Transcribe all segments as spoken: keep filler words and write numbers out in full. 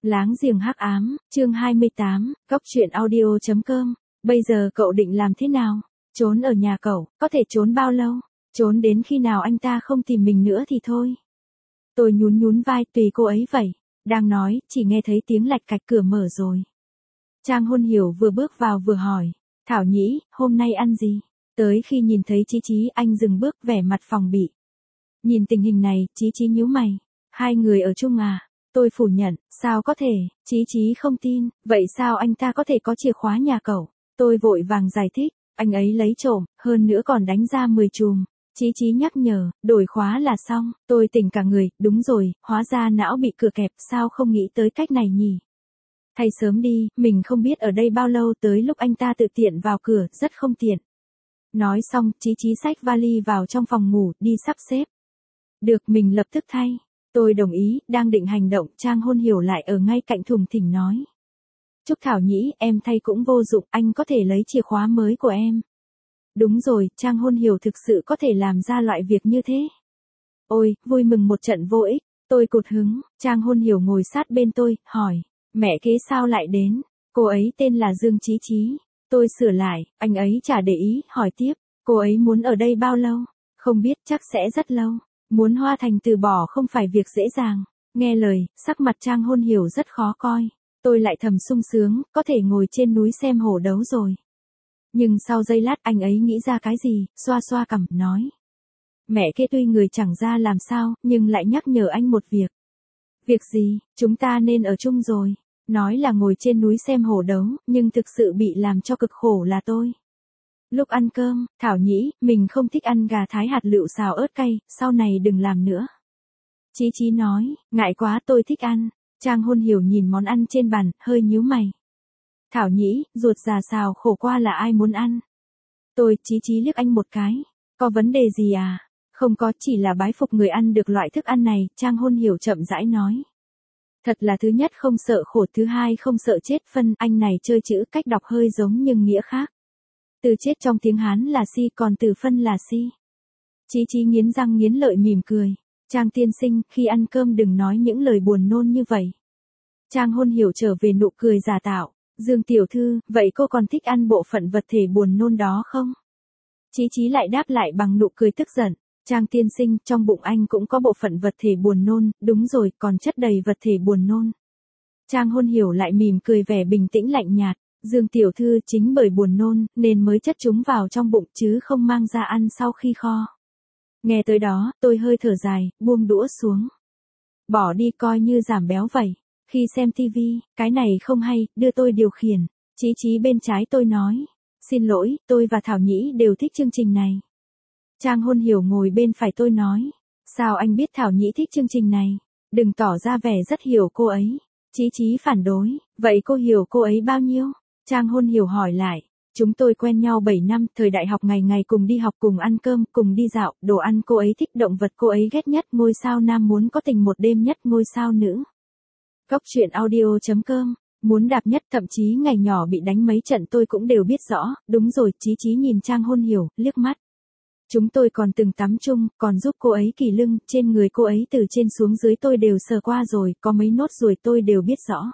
Láng giềng hắc ám, chương hai mươi tám, cốc truyện audio chấm com. Bây giờ cậu định làm thế nào? Trốn ở nhà cậu, có thể trốn bao lâu? Trốn đến khi nào anh ta không tìm mình nữa thì thôi. Tôi nhún nhún vai, tùy cô ấy vậy. Đang nói, chỉ nghe thấy tiếng lạch cạch cửa mở rồi. Trang Hôn Hiểu vừa bước vào vừa hỏi, Thảo Nhĩ, hôm nay ăn gì? Tới khi nhìn thấy Chí Chí, anh dừng bước, vẻ mặt phòng bị. Nhìn tình hình này, Chí Chí nhíu mày. Hai người ở chung à? Tôi phủ nhận, sao có thể? Chí Chí không tin, vậy sao anh ta có thể có chìa khóa nhà cậu? Tôi vội vàng giải thích, anh ấy lấy trộm, hơn nữa còn đánh ra mười chùm. Chí Chí nhắc nhở, đổi khóa là xong. Tôi tỉnh cả người, đúng rồi, hóa ra não bị cửa kẹp, sao không nghĩ tới cách này nhỉ? Thay sớm đi, mình không biết ở đây bao lâu, tới lúc anh ta tự tiện vào cửa, rất không tiện. Nói xong, Chí Chí xách vali vào trong phòng ngủ, đi sắp xếp. Được, mình lập tức thay. Tôi đồng ý, đang định hành động, Trang Hôn Hiểu lại ở ngay cạnh thùng thỉnh nói. Trúc Thảo Nhĩ, em thay cũng vô dụng, anh có thể lấy chìa khóa mới của em. Đúng rồi, Trang Hôn Hiểu thực sự có thể làm ra loại việc như thế. Ôi, vui mừng một trận vô ích, tôi cụt hứng, Trang Hôn Hiểu ngồi sát bên tôi, hỏi, mẹ kế sao lại đến? Cô ấy tên là Dương Chí Chí. Tôi sửa lại, anh ấy chả để ý, hỏi tiếp, cô ấy muốn ở đây bao lâu? Không biết, chắc sẽ rất lâu. Muốn Hoa Thành từ bỏ không phải việc dễ dàng. Nghe lời, sắc mặt Trang Hôn Hiểu rất khó coi. Tôi lại thầm sung sướng, có thể ngồi trên núi xem hổ đấu rồi. Nhưng sau giây lát anh ấy nghĩ ra cái gì, xoa xoa cằm, nói. Mẹ kế tuy người chẳng ra làm sao, nhưng lại nhắc nhở anh một việc. Việc gì, chúng ta nên ở chung rồi. Nói là ngồi trên núi xem hổ đấu, nhưng thực sự bị làm cho cực khổ là tôi. Lúc ăn cơm, Thảo Nhĩ, mình không thích ăn gà thái hạt lựu xào ớt cay, sau này đừng làm nữa. Chí Chí nói, ngại quá, tôi thích ăn. Trang Hôn Hiểu nhìn món ăn trên bàn, hơi nhíu mày. Thảo Nhĩ, ruột già xào khổ qua là ai muốn ăn? Tôi, Chí Chí liếc anh một cái. Có vấn đề gì à? Không có, chỉ là bái phục người ăn được loại thức ăn này, Trang Hôn Hiểu chậm rãi nói. Thật là thứ nhất không sợ khổ, thứ hai không sợ chết, phân, anh này chơi chữ cách đọc hơi giống nhưng nghĩa khác. Từ chết trong tiếng Hán là si, còn từ phân là si. Chí Chí nghiến răng nghiến lợi mỉm cười. Trang tiên sinh, khi ăn cơm đừng nói những lời buồn nôn như vậy. Trang Hôn Hiểu trở về nụ cười giả tạo. Dương tiểu thư, vậy cô còn thích ăn bộ phận vật thể buồn nôn đó không? Chí Chí lại đáp lại bằng nụ cười tức giận. Trang tiên sinh, trong bụng anh cũng có bộ phận vật thể buồn nôn, đúng rồi, còn chất đầy vật thể buồn nôn. Trang Hôn Hiểu lại mỉm cười, vẻ bình tĩnh lạnh nhạt. Dương tiểu thư, chính bởi buồn nôn, nên mới chất chúng vào trong bụng chứ không mang ra ăn sau khi kho. Nghe tới đó, tôi hơi thở dài, buông đũa xuống. Bỏ đi coi như giảm béo vậy. Khi xem tivi, cái này không hay, đưa tôi điều khiển. Chí Chí bên trái tôi nói. Xin lỗi, tôi và Thảo Nhĩ đều thích chương trình này. Trang Hôn Hiểu ngồi bên phải tôi nói. Sao anh biết Thảo Nhĩ thích chương trình này? Đừng tỏ ra vẻ rất hiểu cô ấy. Chí Chí phản đối. Vậy cô hiểu cô ấy bao nhiêu? Trang Hôn Hiểu hỏi lại. Chúng tôi quen nhau bảy năm, thời đại học ngày ngày cùng đi học, cùng ăn cơm, cùng đi dạo, đồ ăn cô ấy thích, động vật cô ấy ghét nhất, ngôi sao nam muốn có tình một đêm nhất, ngôi sao nữ. Cốc truyện audio chấm com, muốn đạp nhất, thậm chí ngày nhỏ bị đánh mấy trận tôi cũng đều biết rõ, đúng rồi, Chí Chí nhìn Trang Hôn Hiểu, liếc mắt. Chúng tôi còn từng tắm chung, còn giúp cô ấy kỳ lưng, trên người cô ấy từ trên xuống dưới tôi đều sờ qua rồi, có mấy nốt ruồi tôi đều biết rõ.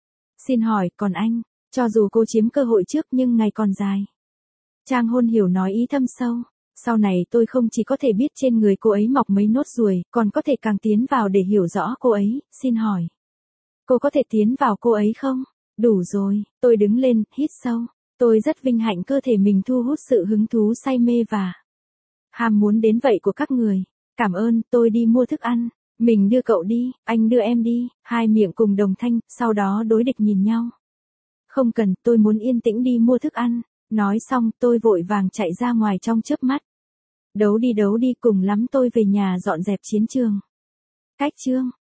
Xin hỏi, còn anh? Cho dù cô chiếm cơ hội trước nhưng ngày còn dài. Trang Hôn Hiểu nói ý thâm sâu. Sau này tôi không chỉ có thể biết trên người cô ấy mọc mấy nốt ruồi, còn có thể càng tiến vào để hiểu rõ cô ấy, xin hỏi. Cô có thể tiến vào cô ấy không? Đủ rồi, tôi đứng lên, hít sâu. Tôi rất vinh hạnh cơ thể mình thu hút sự hứng thú say mê và ham muốn đến vậy của các người. Cảm ơn, tôi đi mua thức ăn. Mình đưa cậu đi, anh đưa em đi, hai miệng cùng đồng thanh, sau đó đối địch nhìn nhau. Không cần, tôi muốn yên tĩnh đi mua thức ăn. Nói xong, tôi vội vàng chạy ra ngoài trong chớp mắt. Đấu đi đấu đi, cùng lắm tôi về nhà dọn dẹp chiến trường. Cách chương